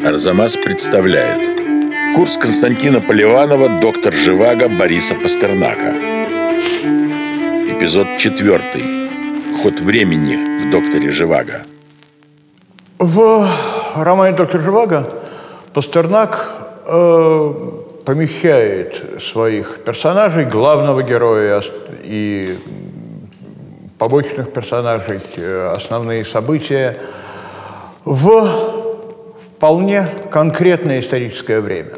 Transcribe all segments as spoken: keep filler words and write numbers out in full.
Арзамас представляет курс Константина Поливанова «Доктор Живаго» Бориса Пастернака. Эпизод четвертый. Ход времени в «Докторе Живаго». В романе «Доктор Живаго» Пастернак э, помещает своих персонажей, главного героя и побочных персонажей, основные события, в вполне конкретное историческое время.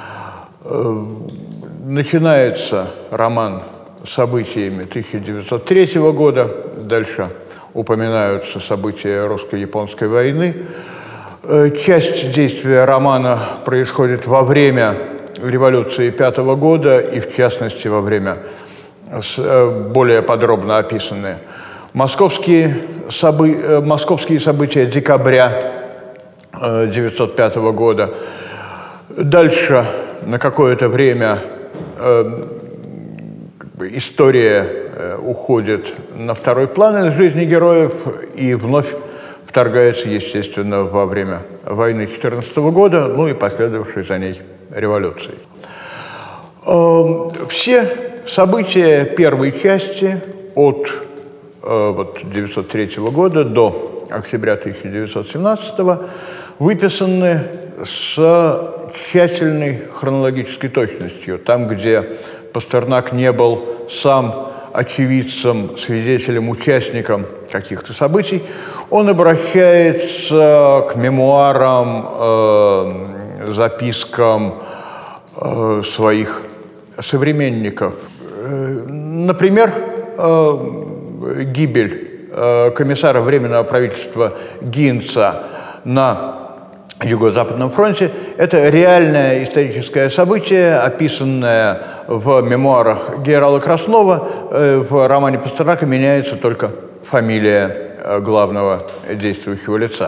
Начинается роман событиями тысяча девятьсот третьего года, дальше упоминаются события русско-японской войны. Часть действия романа происходит во время революции пятого года и, в частности, во время более подробно описанные московские, собы... московские события декабря тысяча девятьсот пятого года. Дальше на какое-то время э, история э, уходит на второй план из жизни героев и вновь вторгается, естественно, во время войны тысяча девятьсот четырнадцатого года, ну и последовавшей за ней революции. Э, все события первой части от э, вот, тысяча девятьсот третьего года до октября тысяча девятьсот семнадцатого выписаны с тщательной хронологической точностью. Там, где Пастернак не был сам очевидцем, свидетелем, участником каких-то событий, он обращается к мемуарам, э, запискам э, своих современников. Э, например, э, гибель э, комиссара Временного правительства Гинца на Юго-Западном фронте – это реальное историческое событие, описанное в мемуарах генерала Краснова. В романе Пастернака меняется только фамилия главного действующего лица.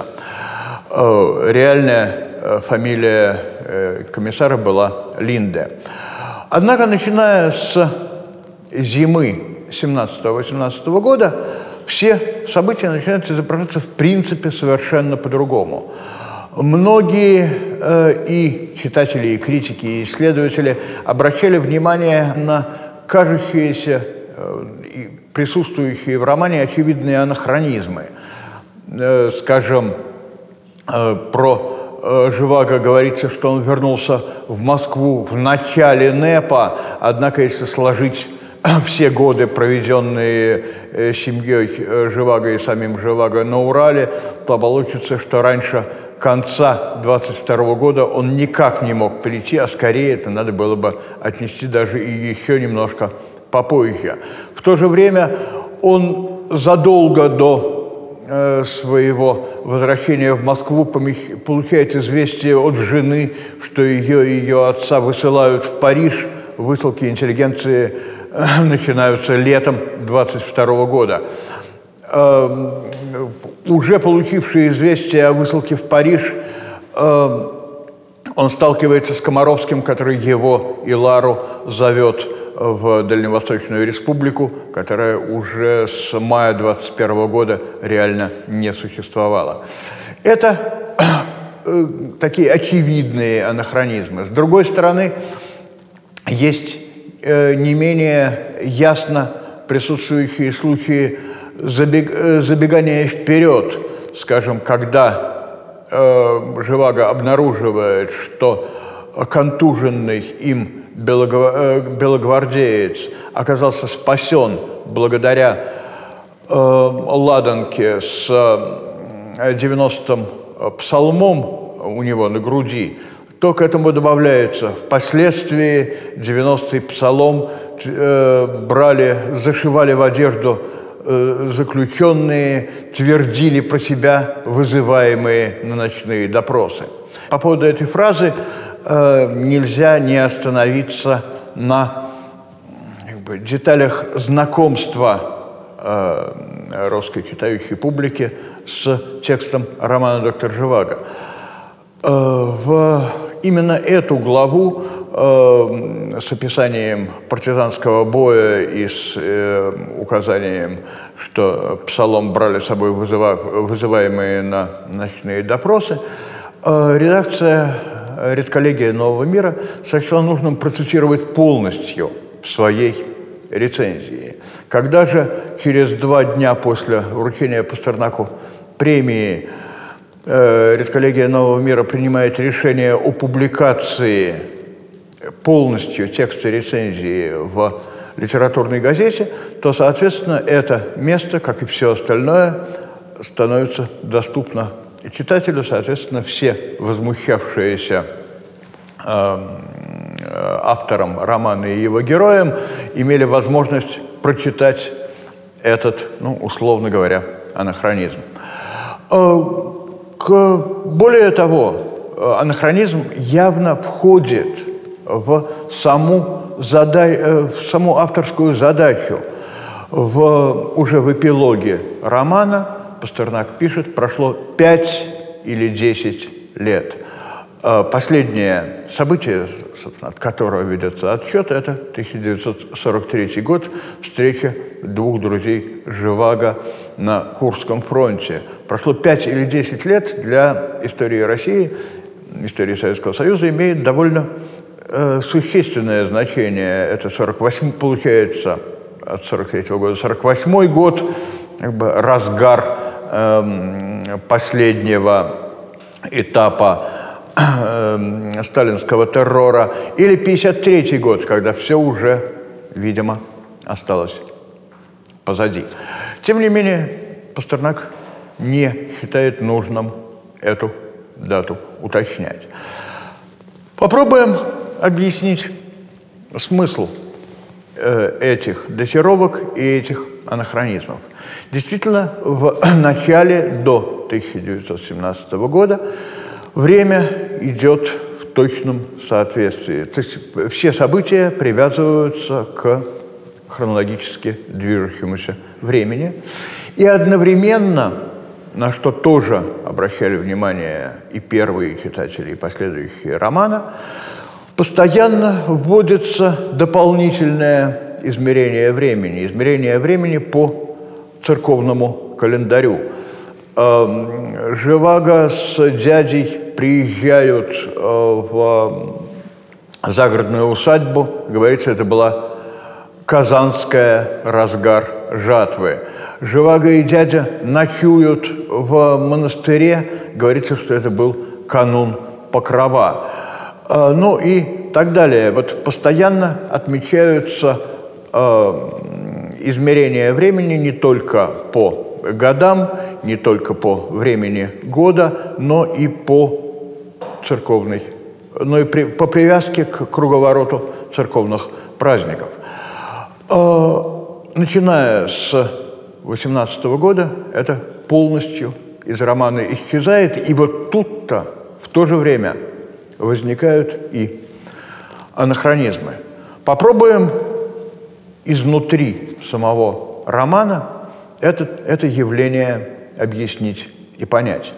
Реальная фамилия комиссара была Линде. Однако, начиная с зимы семнадцатого-восемнадцатого года, все события начинают изображаться в принципе совершенно по-другому. Многие э, и читатели, и критики, и исследователи обращали внимание на кажущиеся э, и присутствующие в романе очевидные анахронизмы. Э, скажем, э, про э, Живаго говорится, что он вернулся в Москву в начале НЭПа, однако если сложить все годы, проведенные э, семьей э, Живаго и самим Живаго на Урале, то получится, что раньше конца двадцать второго года он никак не мог прийти, а скорее это надо было бы отнести даже и еще немножко попозже. В то же время он задолго до э, своего возвращения в Москву помещ- получает известие от жены, что ее и ее отца высылают в Париж. Высылки интеллигенции э, начинаются летом двадцать второго года. Э, уже получивший известие о высылке в Париж, э, он сталкивается с Комаровским, который его и Лару зовет в Дальневосточную республику, которая уже с мая двадцать первого года реально не существовала. Это э, такие очевидные анахронизмы. С другой стороны, есть э, не менее ясно присутствующие случаи забег, э, забегания вперед. Скажем, когда э, Живаго обнаруживает, что контуженный им белогвардеец оказался спасен благодаря э, ладанке с девяностым псалмом у него на груди, то к этому добавляется впоследствии девяностый псалом э, брали, зашивали в одежду э, заключенные, твердили про себя вызываемые на ночные допросы. По поводу этой фразы э, нельзя не остановиться на как бы, деталях знакомства э, русской читающей публики с текстом романа «Доктор Живаго». Э, в именно эту главу э, с описанием партизанского боя и с э, указанием, что псалом брали с собой вызыва, вызываемые на ночные допросы, редакция редколлегия «Нового мира» сочла нужным процитировать полностью в своей рецензии. Когда же через два дня после вручения Пастернаку премии э, редколлегия «Нового мира» принимает решение о публикации полностью текста рецензии в литературной газете, то, соответственно, это место, как и все остальное, становится доступно читателю. Соответственно, все возмущавшиеся э, автором романа и его героем имели возможность прочитать этот, ну, условно говоря, анахронизм. Э, к, более того, анахронизм явно входит в саму, зада... в саму авторскую задачу. В, уже в эпилоге романа Пастернак пишет: прошло пять или десять лет. Последнее событие, от которого ведется отсчет, это тысяча девятьсот сорок третий год, встреча двух друзей Живаго на Курском фронте. Прошло пять или десять лет для истории России, истории Советского Союза, имеет довольно э, существенное значение. Это сорок восьмой, получается, от сорок третьего года, сорок восьмой год, как бы разгар э, последнего этапа э, сталинского террора, или пятьдесят третий год, когда все уже, видимо, осталось позади. Тем не менее, Пастернак не считает нужным эту дату уточнять. Попробуем объяснить смысл э, этих датировок и этих анахронизмов. Действительно, в начале, до тысяча девятьсот семнадцатого года, время идет в точном соответствии. То есть все события привязываются к хронологически движущемуся времени. И одновременно, на что тоже обращали внимание и первые читатели, и последующие романа, постоянно вводится дополнительное измерение времени, измерение времени по церковному календарю. Живаго с дядей приезжают в загородную усадьбу, говорится, это была казанская разгар жатвы. Живаго и дядя ночуют в монастыре, говорится, что это был канун Покрова. Ну и так далее. Вот постоянно отмечаются измерения времени не только по годам, не только по времени года, но и по церковной, но и при, по привязке к круговороту церковных праздников. Начиная с восемнадцатого года это полностью из романа исчезает, и вот тут-то в то же время возникают и анахронизмы. Попробуем изнутри самого романа это, это явление объяснить и понять.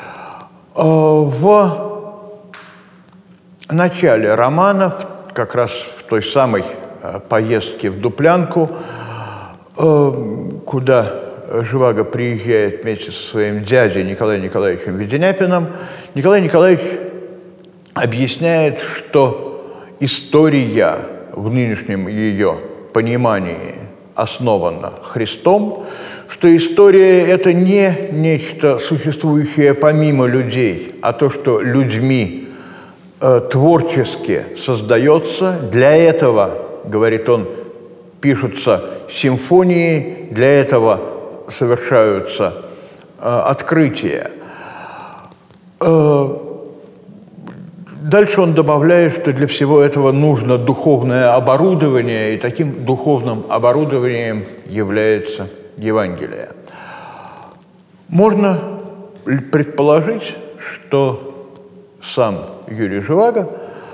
В начале романа, как раз в той самой поездке в Дуплянку, куда Живаго приезжает вместе со своим дядей Николаем Николаевичем Веденяпиным, Николай Николаевич объясняет, что история в нынешнем ее понимании основана Христом, что история – это не нечто существующее помимо людей, а то, что людьми э, творчески создается. Для этого, говорит он, пишутся симфонии, для этого совершаются э, открытия. Э, дальше он добавляет, что для всего этого нужно духовное оборудование, и таким духовным оборудованием является Евангелие. Можно предположить, что сам Юрий Живаго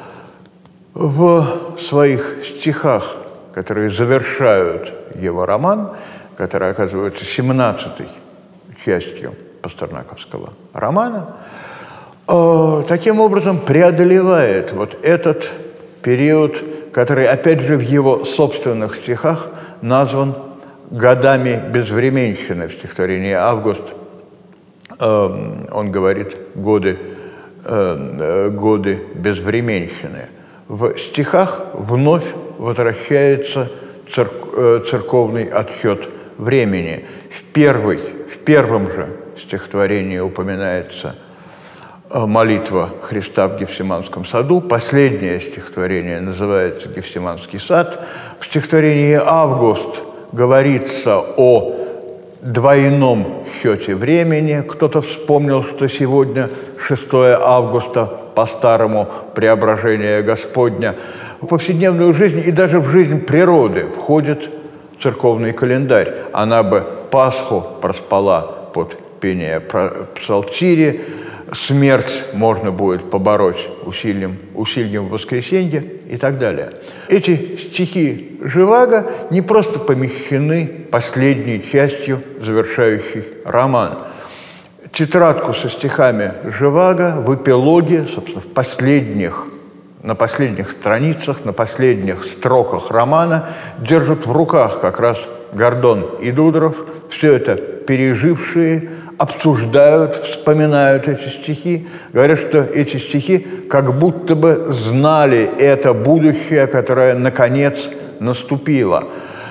в своих стихах, которые завершают его роман, который оказывается семнадцатой частью пастернаковского романа, э, таким образом преодолевает вот этот период, который, опять же, в его собственных стихах назван годами безвременщины. В стихотворении «Август» э, он говорит «годы э, годы безвременщины. В стихах вновь возвращается церк, э, церковный отсчет времени. В, первой, в первом же стихотворении упоминается молитва Христа в Гефсиманском саду. Последнее стихотворение называется «Гефсиманский сад». В стихотворении «Август» говорится о двойном счете времени. Кто-то вспомнил, что сегодня шестое августа, по-старому преображение Господня. В повседневную жизнь и даже в жизнь природы входит церковный календарь. Она бы Пасху проспала под пение псалтири, смерть можно будет побороть усилием, усилием воскресенья и так далее. Эти стихи Живаго не просто помещены последней частью завершающей роман. Тетрадку со стихами Живаго в эпилоге, собственно, в последних, на последних страницах, на последних строках романа держат в руках как раз Гордон и Дударов, все это пережившие, обсуждают, вспоминают эти стихи, говорят, что эти стихи как будто бы знали это будущее, которое наконец наступило.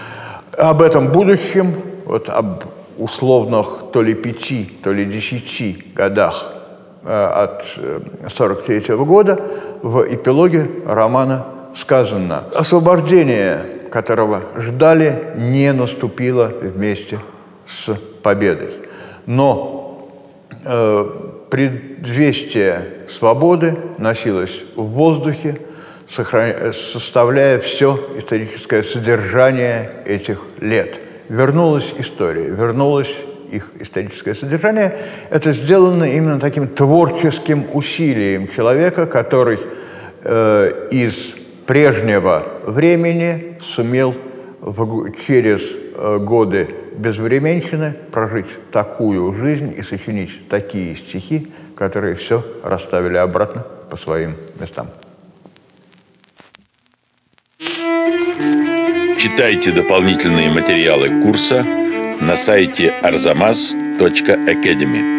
Об этом будущем, вот об условных то ли пяти, то ли десяти годах э, от сорок третьего года в эпилоге романа сказано: освобождение, которого ждали, не наступило вместе с победой. Но э, предвестие свободы носилось в воздухе, сохраня... составляя все историческое содержание этих лет. Вернулась история, вернулось их историческое содержание. Это сделано именно таким творческим усилием человека, который э, из прежнего времени сумел в... через э, годы безвременщины прожить такую жизнь и сочинить такие стихи, которые все расставили обратно по своим местам. Читайте дополнительные материалы курса на сайте арзамас точка академи.